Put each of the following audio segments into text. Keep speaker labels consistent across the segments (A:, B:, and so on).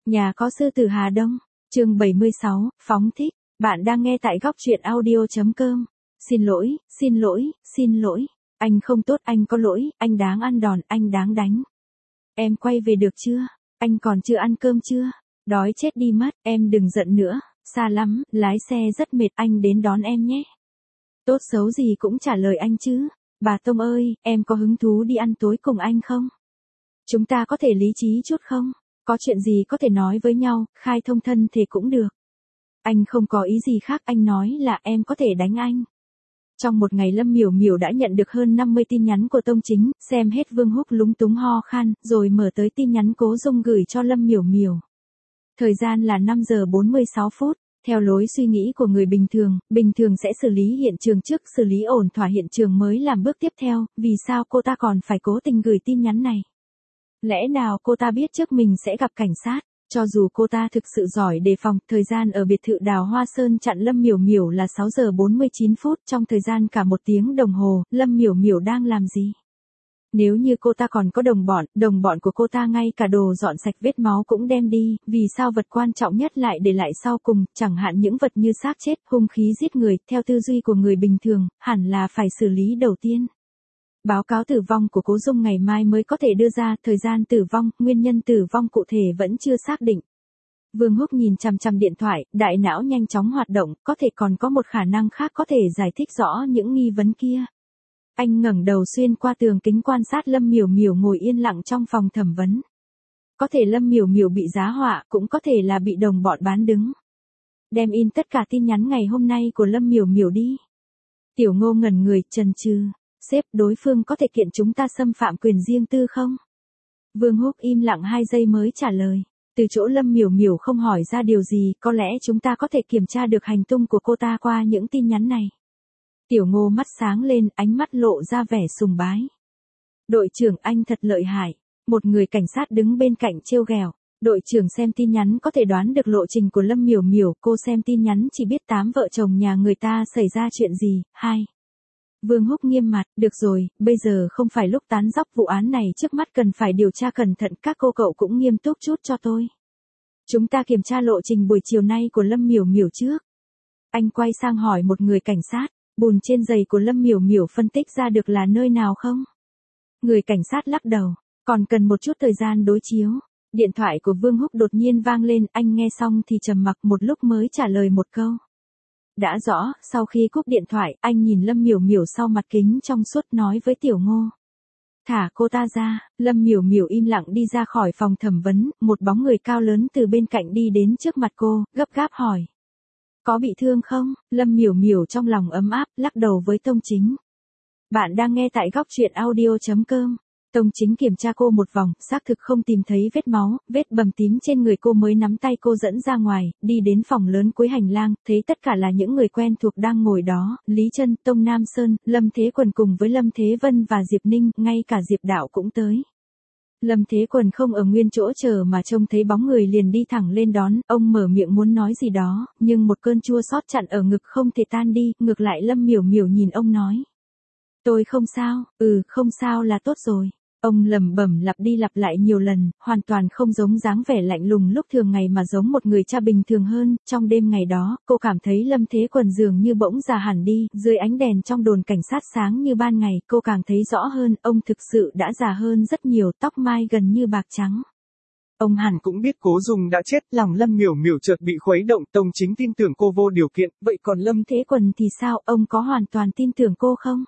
A: Nhà có sư tử Hà Đông, chương 76, phóng thích, bạn đang nghe tại góc truyện audio.com. Xin lỗi, xin lỗi, xin lỗi, anh không tốt, anh có lỗi, anh đáng ăn đòn, anh đáng đánh. Em quay về được chưa? Anh còn chưa ăn cơm chưa? Đói chết đi mất, em đừng giận nữa, xa lắm, lái xe rất mệt, anh đến đón em nhé. Tốt xấu gì cũng trả lời anh chứ. Bà Tông ơi, em có hứng thú đi ăn tối cùng anh không? Chúng ta có thể lý trí chút không? Có chuyện gì có thể nói với nhau, khai thông thân thể cũng được. Anh không có ý gì khác, anh nói là em có thể đánh anh. Trong một ngày Lâm Miểu Miểu đã nhận được hơn 50 tin nhắn của Tông Chính, xem hết Vương Húc lúng túng ho khan, rồi mở tới tin nhắn Cố Dung gửi cho Lâm Miểu Miểu. Thời gian là 5 giờ 46 phút. Theo lối suy nghĩ của người bình thường sẽ xử lý hiện trường trước, xử lý ổn thỏa hiện trường mới làm bước tiếp theo, vì sao cô ta còn phải cố tình gửi tin nhắn này? Lẽ nào cô ta biết trước mình sẽ gặp cảnh sát? Cho dù cô ta thực sự giỏi đề phòng, thời gian ở biệt thự Đào Hoa Sơn chặn Lâm Miểu Miểu là 6 giờ 49 phút, trong thời gian cả 1 tiếng đồng hồ, Lâm Miểu Miểu đang làm gì? Nếu như cô ta còn có đồng bọn của cô ta ngay cả đồ dọn sạch vết máu cũng đem đi, vì sao vật quan trọng nhất lại để lại sau cùng, chẳng hạn những vật như xác chết, hung khí giết người, theo tư duy của người bình thường, hẳn là phải xử lý đầu tiên. Báo cáo tử vong của Cố Dung ngày mai mới có thể đưa ra, thời gian tử vong, nguyên nhân tử vong cụ thể vẫn chưa xác định. Vương Húc nhìn chằm chằm điện thoại, đại não nhanh chóng hoạt động, có thể còn có một khả năng khác có thể giải thích rõ những nghi vấn kia. Anh ngẩng đầu xuyên qua tường kính quan sát Lâm Miểu Miểu ngồi yên lặng trong phòng thẩm vấn. Có thể Lâm Miểu Miểu bị giá họa, cũng có thể là bị đồng bọn bán đứng. Đem in tất cả tin nhắn ngày hôm nay của Lâm Miểu Miểu đi. Tiểu Ngô ngẩn người, chần chừ. Sếp, đối phương có thể kiện chúng ta xâm phạm quyền riêng tư không? Vương Húc im lặng 2 giây mới trả lời. Từ chỗ Lâm Miểu Miểu không hỏi ra điều gì, có lẽ chúng ta có thể kiểm tra được hành tung của cô ta qua những tin nhắn này. Tiểu Ngô mắt sáng lên, ánh mắt lộ ra vẻ sùng bái. Đội trưởng, anh thật lợi hại. Một người cảnh sát đứng bên cạnh trêu ghẹo. Đội trưởng xem tin nhắn có thể đoán được lộ trình của Lâm Miểu Miểu, cô xem tin nhắn chỉ biết 8 vợ chồng nhà người ta xảy ra chuyện gì. 2. Vương Húc nghiêm mặt, được rồi, bây giờ không phải lúc tán dóc, vụ án này trước mắt cần phải điều tra cẩn thận, các cô cậu cũng nghiêm túc chút cho tôi. Chúng ta kiểm tra lộ trình buổi chiều nay của Lâm Miểu Miểu trước. Anh quay sang hỏi một người cảnh sát. Bùn trên giày của Lâm Miểu Miểu phân tích ra được là nơi nào không? Người cảnh sát lắc đầu, còn cần một chút thời gian đối chiếu. Điện thoại của Vương Húc đột nhiên vang lên, anh nghe xong thì trầm mặc một lúc mới trả lời một câu. Đã rõ, sau khi cúp điện thoại, anh nhìn Lâm Miểu Miểu sau mặt kính trong suốt nói với Tiểu Ngô. Thả cô ta ra. Lâm Miểu Miểu im lặng đi ra khỏi phòng thẩm vấn, một bóng người cao lớn từ bên cạnh đi đến trước mặt cô, gấp gáp hỏi. Có bị thương không? Lâm Miểu Miểu trong lòng ấm áp, lắc đầu với Tông Chính. Bạn đang nghe tại góc truyện audio.com. Tông Chính kiểm tra cô một vòng, xác thực không tìm thấy vết máu, vết bầm tím trên người cô mới nắm tay cô dẫn ra ngoài, đi đến phòng lớn cuối hành lang, thấy tất cả là những người quen thuộc đang ngồi đó, Lý Trân, Tông Nam Sơn, Lâm Thế Quần cùng với Lâm Thế Vân và Diệp Ninh, ngay cả Diệp Đạo cũng tới. Lâm Thế Quần không ở nguyên chỗ chờ mà trông thấy bóng người liền đi thẳng lên đón, ông mở miệng muốn nói gì đó, nhưng một cơn chua xót chặn ở ngực không thể tan đi, ngược lại Lâm Miểu Miểu nhìn ông nói. Tôi không sao, không sao là tốt rồi. Ông lẩm bẩm lặp đi lặp lại nhiều lần, hoàn toàn không giống dáng vẻ lạnh lùng lúc thường ngày mà giống một người cha bình thường hơn. Trong đêm ngày đó, cô cảm thấy Lâm Thế Quần dường như bỗng già hẳn đi, dưới ánh đèn trong đồn cảnh sát sáng như ban ngày, cô càng thấy rõ hơn, ông thực sự đã già hơn rất nhiều, tóc mai gần như bạc trắng.
B: Ông hẳn cũng biết Cố Dung đã chết, lòng Lâm Miểu Miểu chợt bị khuấy động, Tông Chính tin tưởng cô vô điều kiện, vậy còn Lâm
A: Thế Quần thì sao, ông có hoàn toàn tin tưởng cô không?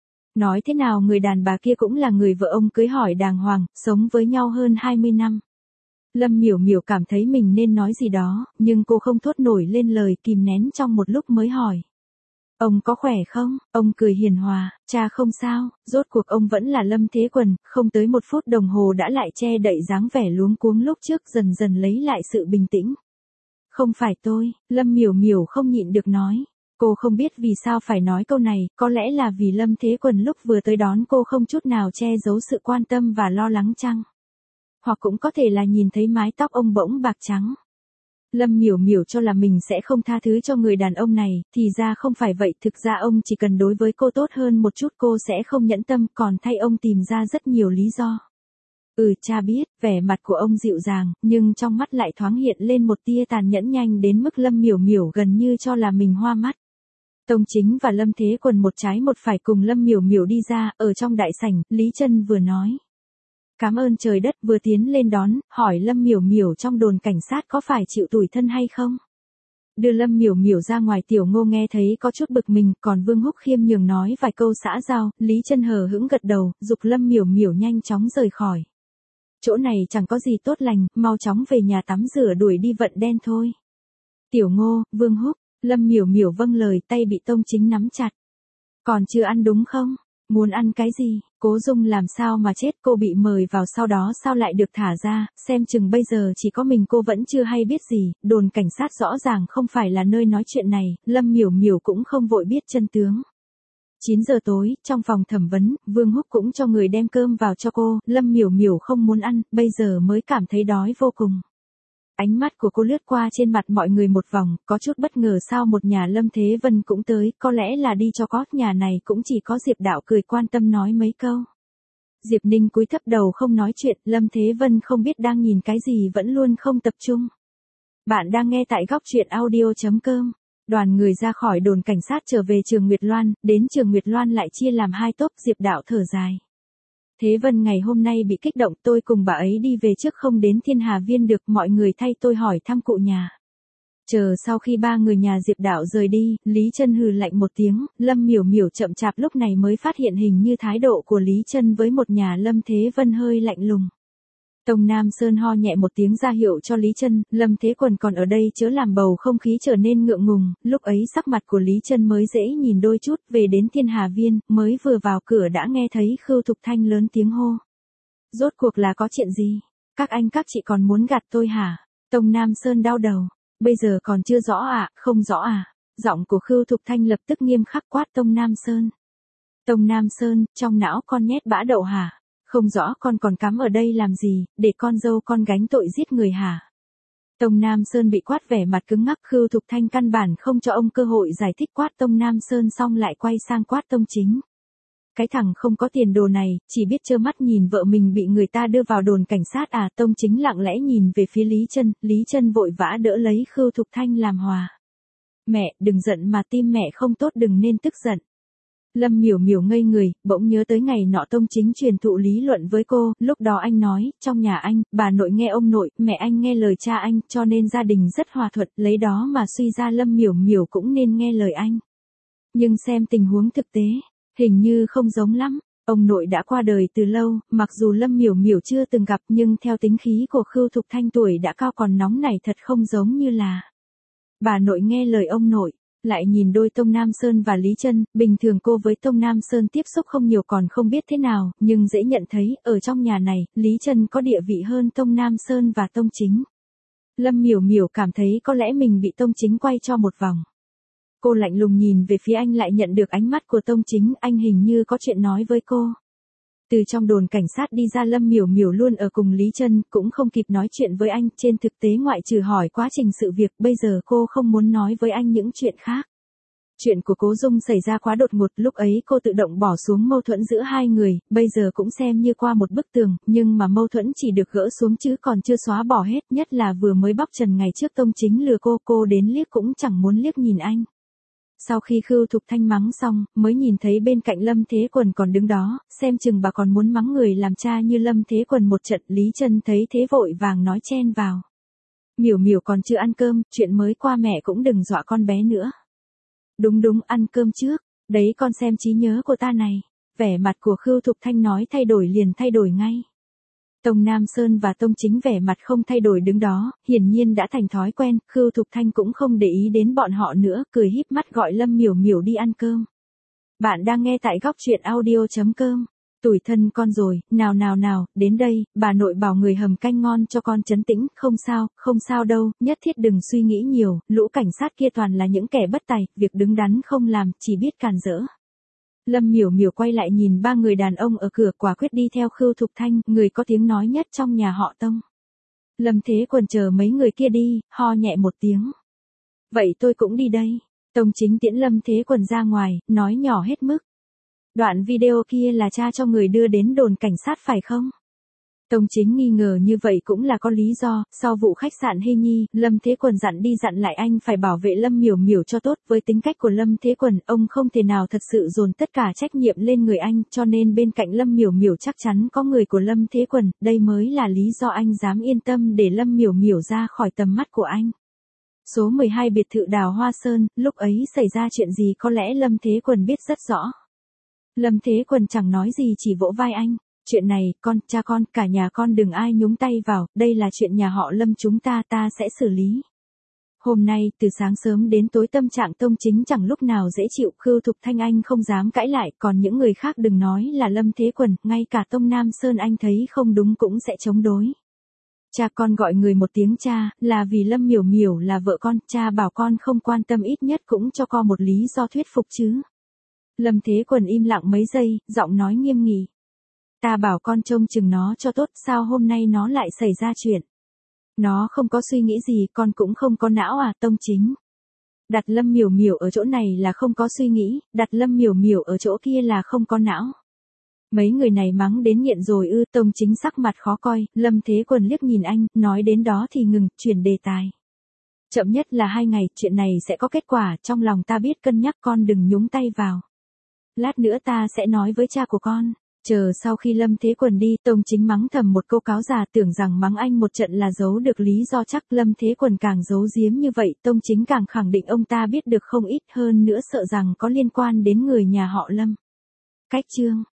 A: Nói thế nào người đàn bà kia cũng là người vợ ông cưới hỏi đàng hoàng, sống với nhau hơn 20 năm. Lâm Miểu Miểu cảm thấy mình nên nói gì đó, nhưng cô không thốt nổi lên lời, kìm nén trong một lúc mới hỏi. Ông có khỏe không? Ông cười hiền hòa, cha không sao, rốt cuộc ông vẫn là Lâm Thế Quần, không tới 1 phút đồng hồ đã lại che đậy dáng vẻ luống cuống lúc trước, dần dần lấy lại sự bình tĩnh. Không phải tôi, Lâm Miểu Miểu không nhịn được nói. Cô không biết vì sao phải nói câu này, có lẽ là vì Lâm Thế Quần lúc vừa tới đón cô không chút nào che giấu sự quan tâm và lo lắng chăng? Hoặc cũng có thể là nhìn thấy mái tóc ông bỗng bạc trắng. Lâm Miểu Miểu cho là mình sẽ không tha thứ cho người đàn ông này, thì ra không phải vậy, thực ra ông chỉ cần đối với cô tốt hơn một chút cô sẽ không nhẫn tâm, còn thay ông tìm ra rất nhiều lý do. Cha biết, vẻ mặt của ông dịu dàng, nhưng trong mắt lại thoáng hiện lên một tia tàn nhẫn nhanh đến mức Lâm Miểu Miểu gần như cho là mình hoa mắt. Tông Chính và Lâm Thế Quần một trái một phải cùng Lâm Miểu Miểu đi ra, ở trong đại sảnh, Lý Chân vừa nói. Cảm ơn trời đất, vừa tiến lên đón, hỏi Lâm Miểu Miểu trong đồn cảnh sát có phải chịu tủi thân hay không. Đưa Lâm Miểu Miểu ra ngoài, Tiểu Ngô nghe thấy có chút bực mình, còn Vương Húc khiêm nhường nói vài câu xã giao, Lý Chân hờ hững gật đầu, giục Lâm Miểu Miểu nhanh chóng rời khỏi. Chỗ này chẳng có gì tốt lành, mau chóng về nhà tắm rửa đuổi đi vận đen thôi. Tiểu Ngô, Vương Húc, Lâm Miểu Miểu vâng lời, tay bị Tông Chính nắm chặt. Còn chưa ăn đúng không? Muốn ăn cái gì? Cố Dung làm sao mà chết, cô bị mời vào sau đó sao lại được thả ra, xem chừng bây giờ chỉ có mình cô vẫn chưa hay biết gì, đồn cảnh sát rõ ràng không phải là nơi nói chuyện này, Lâm Miểu Miểu cũng không vội biết chân tướng. 9 giờ tối, trong phòng thẩm vấn, Vương Húc cũng cho người đem cơm vào cho cô, Lâm Miểu Miểu không muốn ăn, bây giờ mới cảm thấy đói vô cùng. Ánh mắt của cô lướt qua trên mặt mọi người một vòng, có chút bất ngờ sao một nhà Lâm Thế Vân cũng tới, có lẽ là đi cho có, nhà này cũng chỉ có Diệp Đạo cười quan tâm nói mấy câu. Diệp Ninh cúi thấp đầu không nói chuyện, Lâm Thế Vân không biết đang nhìn cái gì vẫn luôn không tập trung. Bạn đang nghe tại góc truyện audio.com. Đoàn người ra khỏi đồn cảnh sát trở về trường Nguyệt Loan, đến trường Nguyệt Loan lại chia làm hai tốp, Diệp Đạo thở dài. Thế Vân ngày hôm nay bị kích động, tôi cùng bà ấy đi về trước không đến Thiên Hà Viên được, mọi người thay tôi hỏi thăm cụ nhà. Chờ sau khi ba người nhà Diệp Đạo rời đi, Lý Chân hừ lạnh một tiếng, Lâm Miểu Miểu chậm chạp lúc này mới phát hiện hình như thái độ của Lý Chân với một nhà Lâm Thế Vân hơi lạnh lùng. Tông Nam Sơn ho nhẹ một tiếng ra hiệu cho Lý Chân, Lâm Thế Quần còn ở đây chớ làm bầu không khí trở nên ngượng ngùng, lúc ấy sắc mặt của Lý Chân mới dễ nhìn đôi chút, về đến Thiên Hà Viên, mới vừa vào cửa đã nghe thấy Khưu Thục Thanh lớn tiếng hô. Rốt cuộc là có chuyện gì? Các anh các chị còn muốn gạt tôi hả? Tông Nam Sơn đau đầu, bây giờ còn chưa rõ à, không rõ à? Giọng của Khưu Thục Thanh lập tức nghiêm khắc quát Tông Nam Sơn. Tông Nam Sơn, trong não con nhét bã đậu hả? Không rõ con còn cắm ở đây làm gì, để con dâu con gánh tội giết người hả? Tông Nam Sơn bị quát vẻ mặt cứng ngắc, Khưu Thục Thanh căn bản không cho ông cơ hội giải thích, quát Tông Nam Sơn xong lại quay sang quát Tông Chính. Cái thằng không có tiền đồ này, chỉ biết trơ mắt nhìn vợ mình bị người ta đưa vào đồn cảnh sát à? Tông Chính lặng lẽ nhìn về phía Lý Chân vội vã đỡ lấy Khưu Thục Thanh làm hòa. Mẹ, đừng giận mà, tim mẹ không tốt, đừng nên tức giận. Lâm Miểu Miểu ngây người, bỗng nhớ tới ngày nọ Tông Chính truyền thụ lý luận với cô, lúc đó anh nói, trong nhà anh, bà nội nghe ông nội, mẹ anh nghe lời cha anh, cho nên gia đình rất hòa thuận, lấy đó mà suy ra Lâm Miểu Miểu cũng nên nghe lời anh. Nhưng xem tình huống thực tế, hình như không giống lắm, ông nội đã qua đời từ lâu, mặc dù Lâm Miểu Miểu chưa từng gặp nhưng theo tính khí của Khưu Thục Thanh tuổi đã cao còn nóng nảy thật không giống như là bà nội nghe lời ông nội. Lại nhìn đôi Tông Nam Sơn và Lý Chân, bình thường cô với Tông Nam Sơn tiếp xúc không nhiều còn không biết thế nào, nhưng dễ nhận thấy, ở trong nhà này, Lý Chân có địa vị hơn Tông Nam Sơn và Tông Chính. Lâm Miểu Miểu cảm thấy có lẽ mình bị Tông Chính quay cho một vòng. Cô lạnh lùng nhìn về phía anh, lại nhận được ánh mắt của Tông Chính, anh hình như có chuyện nói với cô. Từ trong đồn cảnh sát đi ra, Lâm Miểu Miểu luôn ở cùng Lý Chân, cũng không kịp nói chuyện với anh, trên thực tế ngoại trừ hỏi quá trình sự việc, bây giờ cô không muốn nói với anh những chuyện khác. Chuyện của Cố Dung xảy ra quá đột ngột, lúc ấy cô tự động bỏ xuống mâu thuẫn giữa hai người, bây giờ cũng xem như qua một bức tường, nhưng mà mâu thuẫn chỉ được gỡ xuống chứ còn chưa xóa bỏ hết, nhất là vừa mới bóc trần ngày trước Tông Chính lừa cô đến liếc cũng chẳng muốn liếc nhìn anh. Sau khi Khưu Thục Thanh mắng xong, mới nhìn thấy bên cạnh Lâm Thế Quần còn đứng đó, xem chừng bà còn muốn mắng người làm cha như Lâm Thế Quần một trận. Lý Chân thấy thế vội vàng nói chen vào. Miểu Miểu còn chưa ăn cơm, chuyện mới qua mẹ cũng đừng dọa con bé nữa. Đúng, ăn cơm trước, đấy con xem trí nhớ của ta này. Vẻ mặt của Khưu Thục Thanh nói thay đổi liền thay đổi ngay. Tông Nam Sơn và Tông Chính vẻ mặt không thay đổi đứng đó, hiển nhiên đã thành thói quen, Khưu Thục Thanh cũng không để ý đến bọn họ nữa, cười híp mắt gọi Lâm Miểu Miểu đi ăn cơm. Bạn đang nghe tại góc truyện audio.com. Tủi thân con rồi, nào, đến đây, bà nội bảo người hầm canh ngon cho con trấn tĩnh, không sao đâu, nhất thiết đừng suy nghĩ nhiều, lũ cảnh sát kia toàn là những kẻ bất tài, việc đứng đắn không làm, chỉ biết càn rỡ. Lâm Miểu Miểu quay lại nhìn ba người đàn ông ở cửa, quả quyết đi theo Khưu Thục Thanh, người có tiếng nói nhất trong nhà họ Tông. Lâm Thế Quần chờ mấy người kia đi, ho nhẹ một tiếng. Vậy tôi cũng đi đây. Tông Chính tiễn Lâm Thế Quần ra ngoài, nói nhỏ hết mức. Đoạn video kia là cha cho người đưa đến đồn cảnh sát phải không? Tông Chính nghi ngờ như vậy cũng là có lý do, sau vụ khách sạn Hy Nhi, Lâm Thế Quần dặn đi dặn lại anh phải bảo vệ Lâm Miểu Miểu cho tốt, với tính cách của Lâm Thế Quần, ông không thể nào thật sự dồn tất cả trách nhiệm lên người anh, cho nên bên cạnh Lâm Miểu Miểu chắc chắn có người của Lâm Thế Quần, đây mới là lý do anh dám yên tâm để Lâm Miểu Miểu ra khỏi tầm mắt của anh. Số 12 biệt thự Đào Hoa Sơn, lúc ấy xảy ra chuyện gì có lẽ Lâm Thế Quần biết rất rõ. Lâm Thế Quần chẳng nói gì chỉ vỗ vai anh. Chuyện này, cha con, cả nhà con đừng ai nhúng tay vào, đây là chuyện nhà họ Lâm chúng ta sẽ xử lý. Hôm nay, từ sáng sớm đến tối tâm trạng Tông Chính chẳng lúc nào dễ chịu, Khưu Thục Thanh anh không dám cãi lại, còn những người khác đừng nói là Lâm Thế Quần, ngay cả Tông Nam Sơn anh thấy không đúng cũng sẽ chống đối. Cha con gọi người một tiếng cha, là vì Lâm Miểu Miểu là vợ con, cha bảo con không quan tâm ít nhất cũng cho con một lý do thuyết phục chứ. Lâm Thế Quần im lặng mấy giây, giọng nói nghiêm nghị. Ta bảo con trông chừng nó cho tốt, sao hôm nay nó lại xảy ra chuyện. Nó không có suy nghĩ gì, con cũng không có não à, Tông Chính. Đặt Lâm Miểu Miểu ở chỗ này là không có suy nghĩ, đặt Lâm Miểu Miểu ở chỗ kia là không có não. Mấy người này mắng đến nghiện rồi ư, Tông Chính sắc mặt khó coi, Lâm Thế Quần liếc nhìn anh, nói đến đó thì ngừng, chuyển đề tài. Chậm nhất là 2 ngày, chuyện này sẽ có kết quả, trong lòng ta biết cân nhắc, con đừng nhúng tay vào. Lát nữa ta sẽ nói với cha của con. Chờ sau khi Lâm Thế Quần đi, Tông Chính mắng thầm một câu cáo già, tưởng rằng mắng anh một trận là giấu được lý do, chắc Lâm Thế Quần càng giấu giếm như vậy, Tông Chính càng khẳng định ông ta biết được không ít, hơn nữa sợ rằng có liên quan đến người nhà họ Lâm. Cách chương